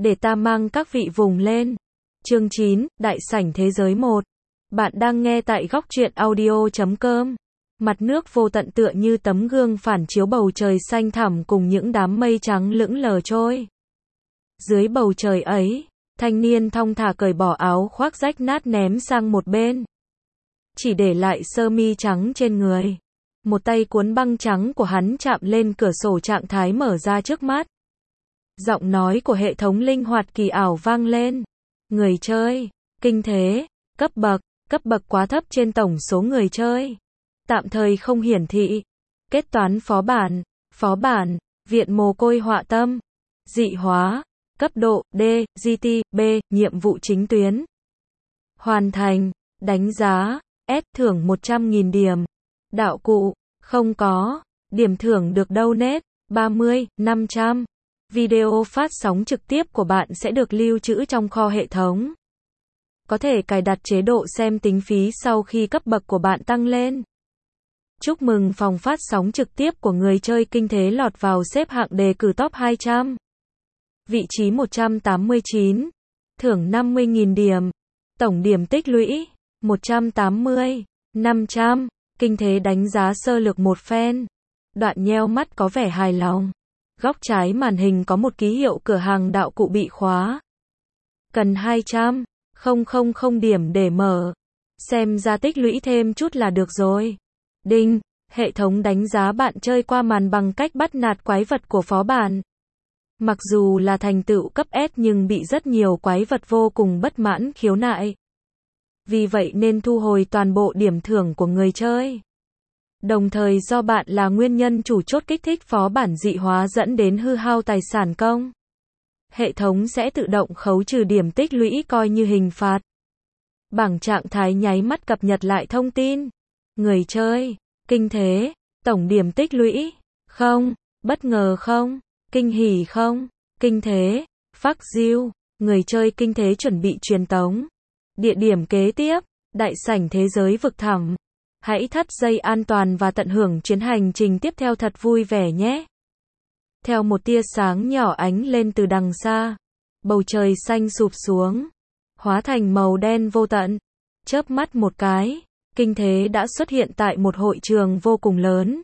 để ta mang các vị vùng lên. Chương 9, Đại sảnh thế giới 1. Bạn đang nghe tại góc truyện audio.com. Mặt nước vô tận tựa như tấm gương phản chiếu bầu trời xanh thẳm cùng những đám mây trắng lững lờ trôi. Dưới bầu trời ấy, thanh niên thong thả cởi bỏ áo khoác rách nát ném sang một bên. Chỉ để lại sơ mi trắng trên người. Một tay cuốn băng trắng của hắn chạm lên cửa sổ trạng thái mở ra trước mắt. Giọng nói của hệ thống linh hoạt kỳ ảo vang lên. Người chơi, kinh thế, cấp bậc quá thấp trên tổng số người chơi. Tạm thời không hiển thị. Kết toán phó bản, viện mồ côi họa tâm. Dị hóa, cấp độ D, GT, B, nhiệm vụ chính tuyến. Hoàn thành, đánh giá, S thưởng 100.000 điểm. Đạo cụ, không có, điểm thưởng được donate, 30, 500. Video phát sóng trực tiếp của bạn sẽ được lưu trữ trong kho hệ thống. Có thể cài đặt chế độ xem tính phí sau khi cấp bậc của bạn tăng lên. Chúc mừng phòng phát sóng trực tiếp của người chơi kinh thế lọt vào xếp hạng đề cử top 200. Vị trí 189. Thưởng 50.000 điểm. Tổng điểm tích lũy, 180, 500. Kinh thế đánh giá sơ lược một phen. Đoạn nheo mắt có vẻ hài lòng. Góc trái màn hình có một ký hiệu cửa hàng đạo cụ bị khóa. Cần 200.000 điểm để mở. Xem ra tích lũy thêm chút là được rồi. Đinh, hệ thống đánh giá bạn chơi qua màn bằng cách bắt nạt quái vật của phó bản. Mặc dù là thành tựu cấp S nhưng bị rất nhiều quái vật vô cùng bất mãn khiếu nại. Vì vậy nên thu hồi toàn bộ điểm thưởng của người chơi. Đồng thời do bạn là nguyên nhân chủ chốt kích thích phó bản dị hóa dẫn đến hư hao tài sản công. Hệ thống sẽ tự động khấu trừ điểm tích lũy coi như hình phạt. Bảng trạng thái nháy mắt cập nhật lại thông tin. Người chơi, kinh thế, tổng điểm tích lũy, không, bất ngờ không, kinh hỉ không, kinh thế, phác diêu, người chơi kinh thế chuẩn bị truyền tống. Địa điểm kế tiếp, đại sảnh thế giới vực thẳm. Hãy thắt dây an toàn và tận hưởng chuyến hành trình tiếp theo thật vui vẻ nhé. Theo một tia sáng nhỏ ánh lên từ đằng xa, bầu trời xanh sụp xuống, hóa thành màu đen vô tận. Chớp mắt một cái, kinh thế đã xuất hiện tại một hội trường vô cùng lớn.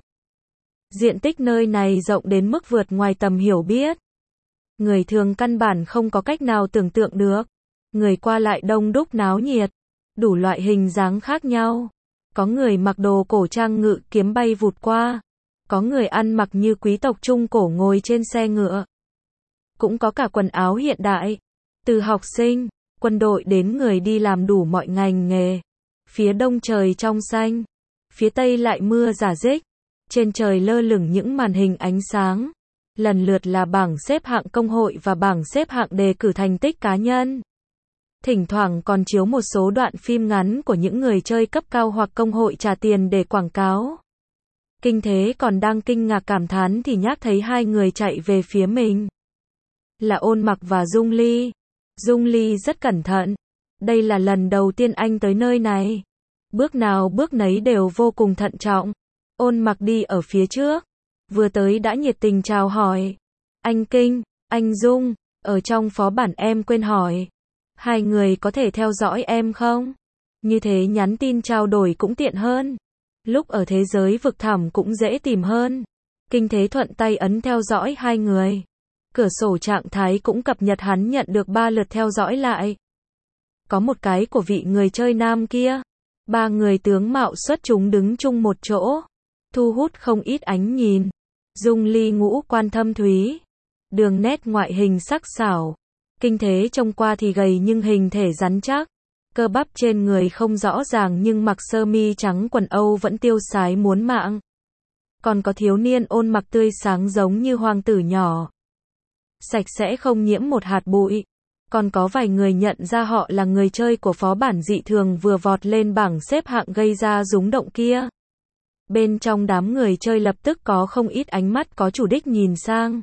Diện tích nơi này rộng đến mức vượt ngoài tầm hiểu biết. Người thường căn bản không có cách nào tưởng tượng được. Người qua lại đông đúc náo nhiệt, đủ loại hình dáng khác nhau. Có người mặc đồ cổ trang ngự kiếm bay vụt qua. Có người ăn mặc như quý tộc trung cổ ngồi trên xe ngựa. Cũng có cả quần áo hiện đại. Từ học sinh, quân đội đến người đi làm đủ mọi ngành nghề. Phía đông trời trong xanh. Phía tây lại mưa rả rích. Trên trời lơ lửng những màn hình ánh sáng. Lần lượt là bảng xếp hạng công hội và bảng xếp hạng đề cử thành tích cá nhân. Thỉnh thoảng còn chiếu một số đoạn phim ngắn của những người chơi cấp cao hoặc công hội trả tiền để quảng cáo. Kinh thế còn đang kinh ngạc cảm thán thì nhác thấy hai người chạy về phía mình. Là Ôn Mặc và Dung Ly. Dung Ly rất cẩn thận. Đây là lần đầu tiên anh tới nơi này. Bước nào bước nấy đều vô cùng thận trọng. Ôn Mặc đi ở phía trước. Vừa tới đã nhiệt tình chào hỏi. Anh Kinh, anh Dung, ở trong phó bản em quên hỏi. Hai người có thể theo dõi em không? Như thế nhắn tin trao đổi cũng tiện hơn. Lúc ở thế giới vực thẳm cũng dễ tìm hơn. Kinh thế thuận tay ấn theo dõi hai người. Cửa sổ trạng thái cũng cập nhật hắn nhận được 3 lượt theo dõi lại. Có một cái của vị người chơi nam kia. 3 người tướng mạo xuất chúng đứng chung một chỗ. Thu hút không ít ánh nhìn. Dung Ly ngũ quan thâm thúy. Đường nét ngoại hình sắc sảo. Kinh thế trông qua thì gầy nhưng hình thể rắn chắc. Cơ bắp trên người không rõ ràng nhưng mặc sơ mi trắng quần Âu vẫn tiêu sái muốn mạng. Còn có thiếu niên Ôn Mặc tươi sáng giống như hoàng tử nhỏ. Sạch sẽ không nhiễm một hạt bụi. Còn có vài người nhận ra họ là người chơi của phó bản dị thường vừa vọt lên bảng xếp hạng gây ra rúng động kia. Bên trong đám người chơi lập tức có không ít ánh mắt có chủ đích nhìn sang.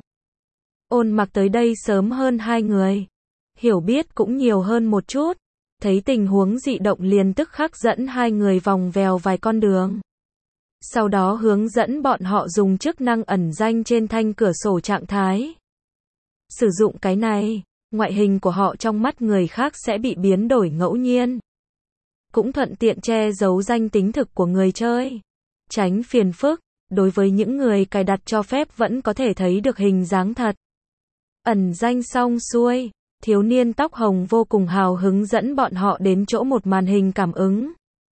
Ôn Mặc tới đây sớm hơn hai người. Hiểu biết cũng nhiều hơn một chút. Thấy tình huống dị động liền tức khắc dẫn hai người vòng vèo vài con đường. Sau đó hướng dẫn bọn họ dùng chức năng ẩn danh trên thanh cửa sổ trạng thái. Sử dụng cái này, ngoại hình của họ trong mắt người khác sẽ bị biến đổi ngẫu nhiên. Cũng thuận tiện che giấu danh tính thực của người chơi. Tránh phiền phức, đối với những người cài đặt cho phép vẫn có thể thấy được hình dáng thật. Ẩn danh xong xuôi, thiếu niên tóc hồng vô cùng hào hứng dẫn bọn họ đến chỗ một màn hình cảm ứng.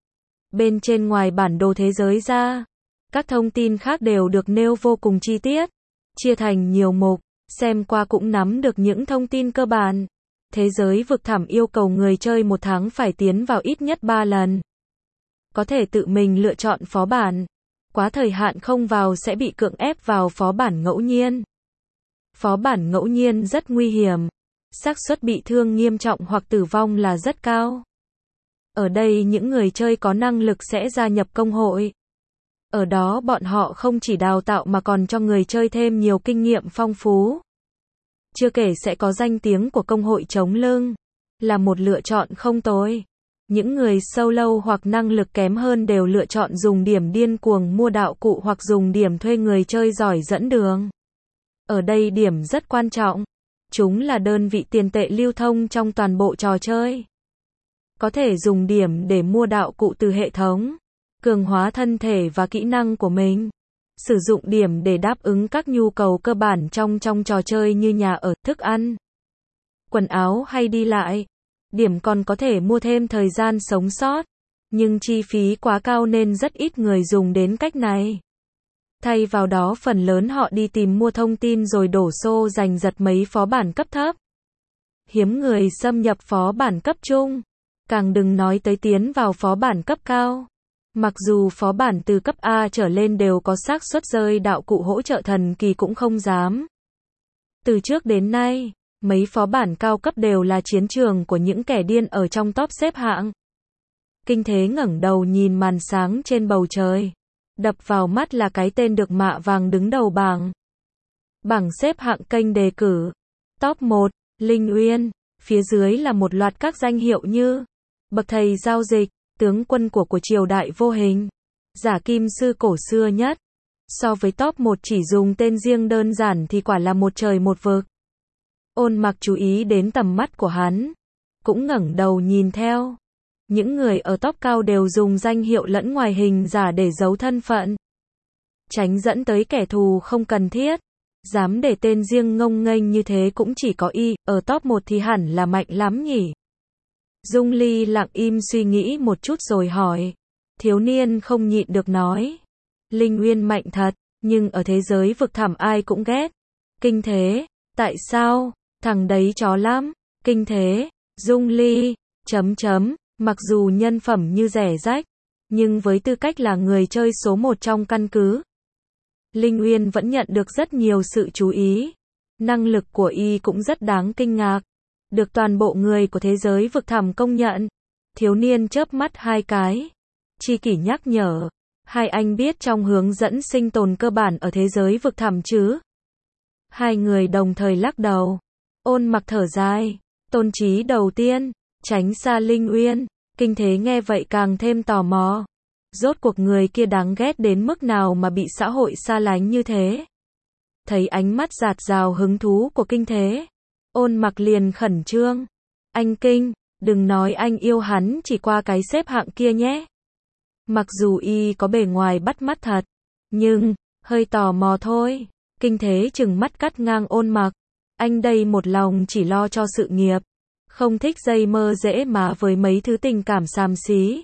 Bên trên ngoài bản đồ thế giới ra, các thông tin khác đều được nêu vô cùng chi tiết, chia thành nhiều mục, xem qua cũng nắm được những thông tin cơ bản. Thế giới vực thẳm yêu cầu người chơi một tháng phải tiến vào ít nhất 3 lần. Có thể tự mình lựa chọn phó bản. Quá thời hạn không vào sẽ bị cưỡng ép vào phó bản ngẫu nhiên. Phó bản ngẫu nhiên rất nguy hiểm. Xác suất bị thương nghiêm trọng hoặc tử vong là rất cao. Ở đây những người chơi có năng lực sẽ gia nhập công hội. Ở đó bọn họ không chỉ đào tạo mà còn cho người chơi thêm nhiều kinh nghiệm phong phú. Chưa kể sẽ có danh tiếng của công hội chống lưng. Là một lựa chọn không tồi. Những người solo hoặc năng lực kém hơn đều lựa chọn dùng điểm điên cuồng mua đạo cụ hoặc dùng điểm thuê người chơi giỏi dẫn đường. Ở đây điểm rất quan trọng. Chúng là đơn vị tiền tệ lưu thông trong toàn bộ trò chơi. Có thể dùng điểm để mua đạo cụ từ hệ thống, cường hóa thân thể và kỹ năng của mình. Sử dụng điểm để đáp ứng các nhu cầu cơ bản trong trò chơi như nhà ở, thức ăn, quần áo hay đi lại. Điểm còn có thể mua thêm thời gian sống sót, nhưng chi phí quá cao nên rất ít người dùng đến cách này. Thay vào đó phần lớn họ đi tìm mua thông tin rồi đổ xô giành giật mấy phó bản cấp thấp. Hiếm người xâm nhập phó bản cấp trung, càng đừng nói tới tiến vào phó bản cấp cao. Mặc dù phó bản từ cấp A trở lên đều có xác suất rơi đạo cụ hỗ trợ thần kỳ cũng không dám. Từ trước đến nay, mấy phó bản cao cấp đều là chiến trường của những kẻ điên ở trong top xếp hạng. Kinh Thế ngẩng đầu nhìn màn sáng trên bầu trời. Đập vào mắt là cái tên được mạ vàng đứng đầu bảng. Bảng xếp hạng kênh đề cử. Top 1, Linh Uyên. Phía dưới là một loạt các danh hiệu như bậc thầy giao dịch, tướng quân của triều đại vô hình, giả kim sư cổ xưa nhất. So với top 1 chỉ dùng tên riêng đơn giản thì quả là một trời một vực. Ôn Mặc chú ý đến tầm mắt của hắn, cũng ngẩng đầu nhìn theo. Những người ở top cao đều dùng danh hiệu lẫn ngoài hình giả để giấu thân phận, tránh dẫn tới kẻ thù không cần thiết. Dám để tên riêng ngông nghênh như thế cũng chỉ có y, ở top 1 thì hẳn là mạnh lắm nhỉ. Dung Ly lặng im suy nghĩ một chút rồi hỏi. Thiếu niên không nhịn được nói. Linh Uyên mạnh thật, nhưng ở thế giới vực thẳm ai cũng ghét. Kinh Thế, tại sao? Thằng đấy chó lắm. Kinh Thế, Dung Ly, mặc dù nhân phẩm như rẻ rách, nhưng với tư cách là người chơi số 1 trong căn cứ, Linh Uyên vẫn nhận được rất nhiều sự chú ý. Năng lực của y cũng rất đáng kinh ngạc, được toàn bộ người của thế giới vực thẳm công nhận. Thiếu niên chớp mắt hai cái. Chi kỷ nhắc nhở. Hai anh biết trong hướng dẫn sinh tồn cơ bản ở thế giới vực thẳm chứ? Hai người đồng thời lắc đầu. Ôn Mặc thở dài. Tôn trí đầu tiên, tránh xa Linh Uyên. Kinh Thế nghe vậy càng thêm tò mò. Rốt cuộc người kia đáng ghét đến mức nào mà bị xã hội xa lánh như thế? Thấy ánh mắt dạt dào hứng thú của Kinh Thế, Ôn Mặc liền khẩn trương. Anh Kinh, đừng nói anh yêu hắn chỉ qua cái xếp hạng kia nhé. Mặc dù y có bề ngoài bắt mắt thật, nhưng hơi tò mò thôi. Kinh Thế trừng mắt cắt ngang Ôn Mặc. Anh đây một lòng chỉ lo cho sự nghiệp, không thích dây mơ dễ mà với mấy thứ tình cảm xàm xí.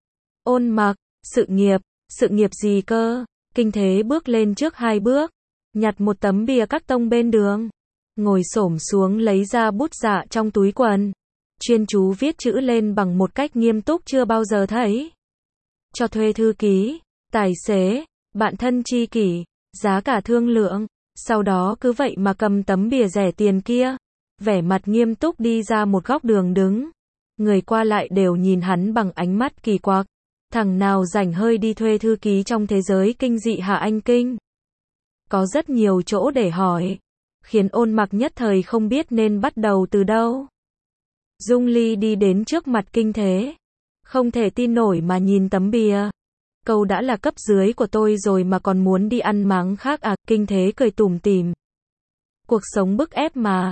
Ôn Mặc, sự nghiệp gì cơ? Kinh Thế bước lên trước 2 bước, nhặt một tấm bìa các tông bên đường, ngồi xổm xuống lấy ra bút dạ trong túi quần, chuyên chú viết chữ lên bằng một cách nghiêm túc chưa bao giờ thấy. Cho thuê thư ký, tài xế, bạn thân tri kỷ, giá cả thương lượng, sau đó cứ vậy mà cầm tấm bìa rẻ tiền kia, vẻ mặt nghiêm túc đi ra một góc đường đứng. Người qua lại đều nhìn hắn bằng ánh mắt kỳ quặc. Thằng nào rảnh hơi đi thuê thư ký trong thế giới kinh dị hả anh Kinh? Có rất nhiều chỗ để hỏi, khiến Ôn Mặc nhất thời không biết nên bắt đầu từ đâu. Dung Ly đi đến trước mặt Kinh Thế, không thể tin nổi mà nhìn tấm bìa. Câu đã là cấp dưới của tôi rồi mà còn muốn đi ăn máng khác à? Kinh Thế cười tủm tỉm. Cuộc sống bức ép mà.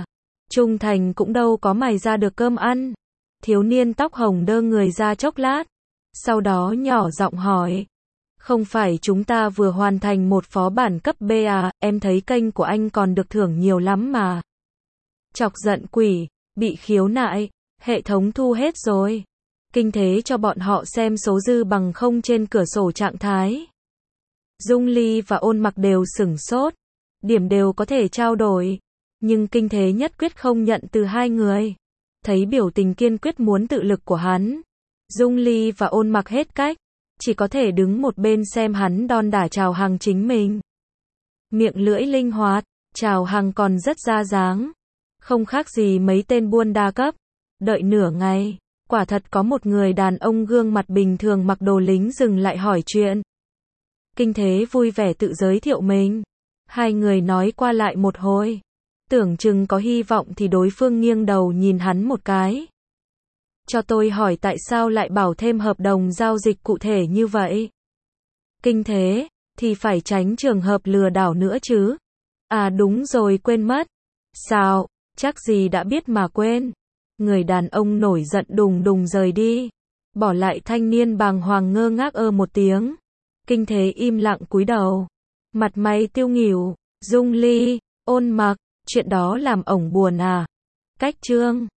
Trung thành cũng đâu có mày ra được cơm ăn. Thiếu niên tóc hồng đơ người ra chốc lát. Sau đó nhỏ giọng hỏi. Không phải chúng ta vừa hoàn thành một phó bản cấp B à, em thấy kênh của anh còn được thưởng nhiều lắm mà. Chọc giận quỷ, bị khiếu nại, hệ thống thu hết rồi. Kinh thế cho bọn họ xem số dư bằng không trên cửa sổ trạng thái. Dung Ly và Ôn Mặc đều sửng sốt. Điểm đều có thể trao đổi. Nhưng kinh thế nhất quyết không nhận từ hai người. Thấy biểu tình kiên quyết muốn tự lực của hắn. Dung Ly và Ôn Mặc hết cách. Chỉ có thể đứng một bên xem hắn đon đả Trào Hằng chính mình. Miệng lưỡi linh hoạt, Trào Hằng còn rất ra dáng. Không khác gì mấy tên buôn đa cấp. Đợi nửa ngày, quả thật có một người đàn ông gương mặt bình thường mặc đồ lính dừng lại hỏi chuyện. Kinh thế vui vẻ tự giới thiệu mình. Hai người nói qua lại một hồi. Tưởng chừng có hy vọng thì đối phương nghiêng đầu nhìn hắn một cái. Cho tôi hỏi tại sao lại bảo thêm hợp đồng giao dịch cụ thể như vậy? Kinh thế, thì phải tránh trường hợp lừa đảo nữa chứ. À đúng rồi quên mất. Sao, chắc gì đã biết mà quên. Người đàn ông nổi giận đùng đùng rời đi. Bỏ lại thanh niên bàng hoàng ngơ ngác một tiếng. Kinh thế im lặng cúi đầu. Mặt mày tiêu nghỉu. Dung Ly, Ôn Mặc, chuyện đó làm ổng buồn à? Cách chương